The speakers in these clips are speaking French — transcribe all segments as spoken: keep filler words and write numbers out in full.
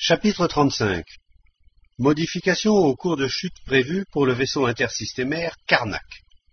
Chapitre trente-cinq. Modifications au cours de chute prévues pour le vaisseau intersystémaire Karnak.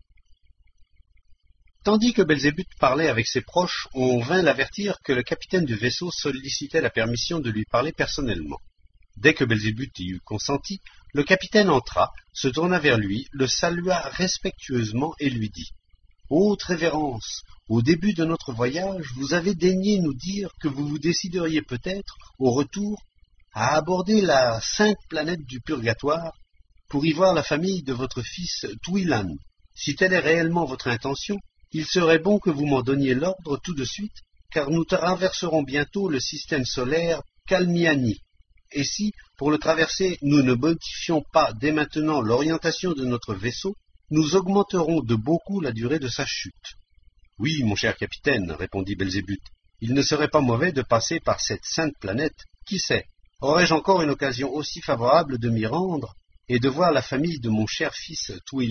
Tandis que Belzébuth parlait avec ses proches, on vint l'avertir que le capitaine du vaisseau sollicitait la permission de lui parler personnellement. Dès que Belzébuth y eut consenti, le capitaine entra, se tourna vers lui, le salua respectueusement et lui dit « Haute révérence, au début de notre voyage, vous avez daigné nous dire que vous vous décideriez peut-être, au retour, à aborder la sainte planète du purgatoire pour y voir la famille de votre fils Twilan. Si telle est réellement votre intention, il serait bon que vous m'en donniez l'ordre tout de suite, car nous traverserons bientôt le système solaire Kalmiani. Et si, pour le traverser, nous ne modifions pas dès maintenant l'orientation de notre vaisseau, nous augmenterons de beaucoup la durée de sa chute. »« Oui, mon cher capitaine, répondit Belzébuth, il ne serait pas mauvais de passer par cette sainte planète. Qui sait, aurais-je encore une occasion aussi favorable de m'y rendre et de voir la famille de mon cher fils Twilan ?»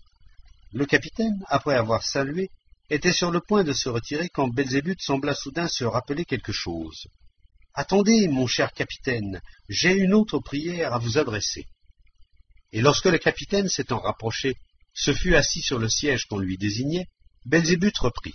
Le capitaine, après avoir salué, était sur le point de se retirer quand Belzébuth sembla soudain se rappeler quelque chose. « Attendez, mon cher capitaine, j'ai une autre prière à vous adresser. » Et lorsque le capitaine, s'étant rapproché, se fut assis sur le siège qu'on lui désignait, Belzébuth reprit.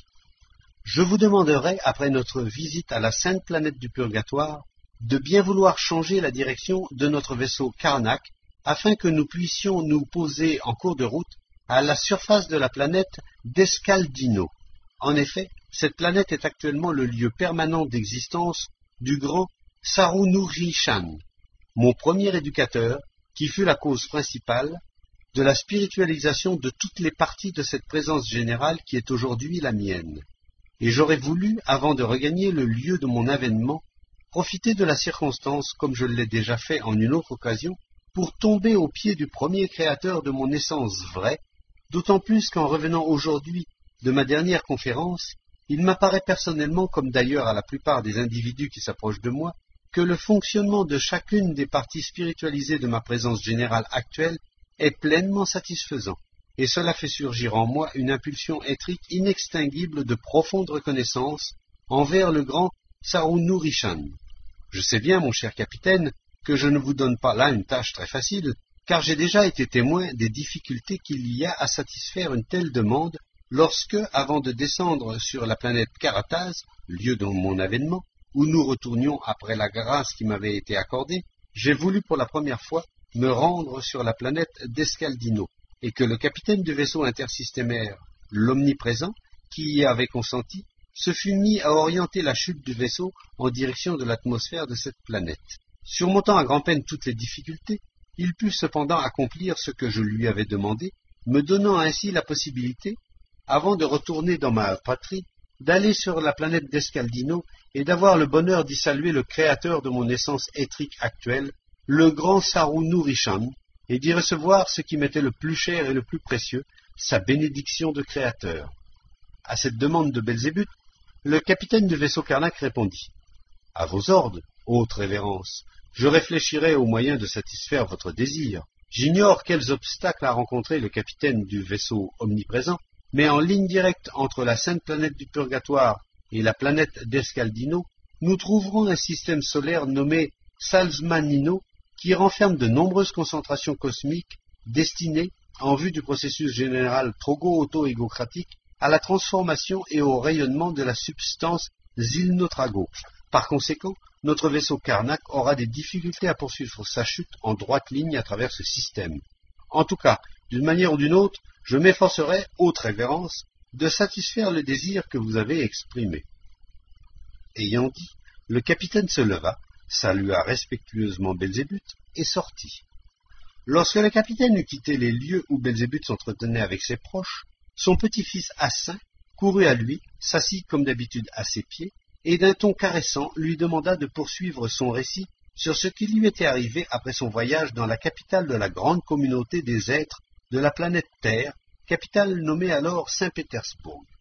« Je vous demanderai, après notre visite à la sainte planète du purgatoire, de bien vouloir changer la direction de notre vaisseau Karnak, afin que nous puissions nous poser en cours de route à la surface de la planète d'Escaldino. En effet, cette planète est actuellement le lieu permanent d'existence du grand Sarunurishan, mon premier éducateur, qui fut la cause principale de la spiritualisation de toutes les parties de cette présence générale qui est aujourd'hui la mienne. Et j'aurais voulu, avant de regagner le lieu de mon avènement, profiter de la circonstance, comme je l'ai déjà fait en une autre occasion, pour tomber aux pieds du premier créateur de mon essence vraie, d'autant plus qu'en revenant aujourd'hui de ma dernière conférence, il m'apparaît personnellement, comme d'ailleurs à la plupart des individus qui s'approchent de moi, que le fonctionnement de chacune des parties spiritualisées de ma présence générale actuelle est pleinement satisfaisant, et cela fait surgir en moi une impulsion éthrique inextinguible de profonde reconnaissance envers le grand Sarunurishan. Je sais bien, mon cher capitaine, que je ne vous donne pas là une tâche très facile, car j'ai déjà été témoin des difficultés qu'il y a à satisfaire une telle demande lorsque, avant de descendre sur la planète Karataz, lieu de mon avènement, où nous retournions après la grâce qui m'avait été accordée, j'ai voulu pour la première fois me rendre sur la planète d'Escaldino, et que le capitaine du vaisseau intersystémaire, l'omniprésent, qui y avait consenti, se fut mis à orienter la chute du vaisseau en direction de l'atmosphère de cette planète. Surmontant à grand-peine toutes les difficultés, il put cependant accomplir ce que je lui avais demandé, me donnant ainsi la possibilité, avant de retourner dans ma patrie, d'aller sur la planète d'Escaldino et d'avoir le bonheur d'y saluer le créateur de mon essence éthrique actuelle, le grand Sarunurishan, et d'y recevoir ce qui m'était le plus cher et le plus précieux, sa bénédiction de créateur. À cette demande de Belzébuth, le capitaine du vaisseau Karnak répondit « À vos ordres, haute révérence, je réfléchirai aux moyens de satisfaire votre désir. J'ignore quels obstacles a rencontré le capitaine du vaisseau omniprésent, mais en ligne directe entre la sainte planète du purgatoire et la planète d'Escaldino, nous trouverons un système solaire nommé Salzmanino qui renferme de nombreuses concentrations cosmiques destinées, en vue du processus général trogo-auto-égocratique, à la transformation et au rayonnement de la substance Zilnotrago. Par conséquent, notre vaisseau Karnak aura des difficultés à poursuivre sa chute en droite ligne à travers ce système. En tout cas, d'une manière ou d'une autre, je m'efforcerai, haute révérence, de satisfaire le désir que vous avez exprimé. » Ayant dit, le capitaine se leva, salua respectueusement Belzébuth et sortit. Lorsque le capitaine eut quitté les lieux où Belzébuth s'entretenait avec ses proches, son petit-fils Assin courut à lui, s'assit comme d'habitude à ses pieds, et d'un ton caressant lui demanda de poursuivre son récit sur ce qui lui était arrivé après son voyage dans la capitale de la grande communauté des êtres de la planète Terre, capitale nommée alors Saint-Pétersbourg.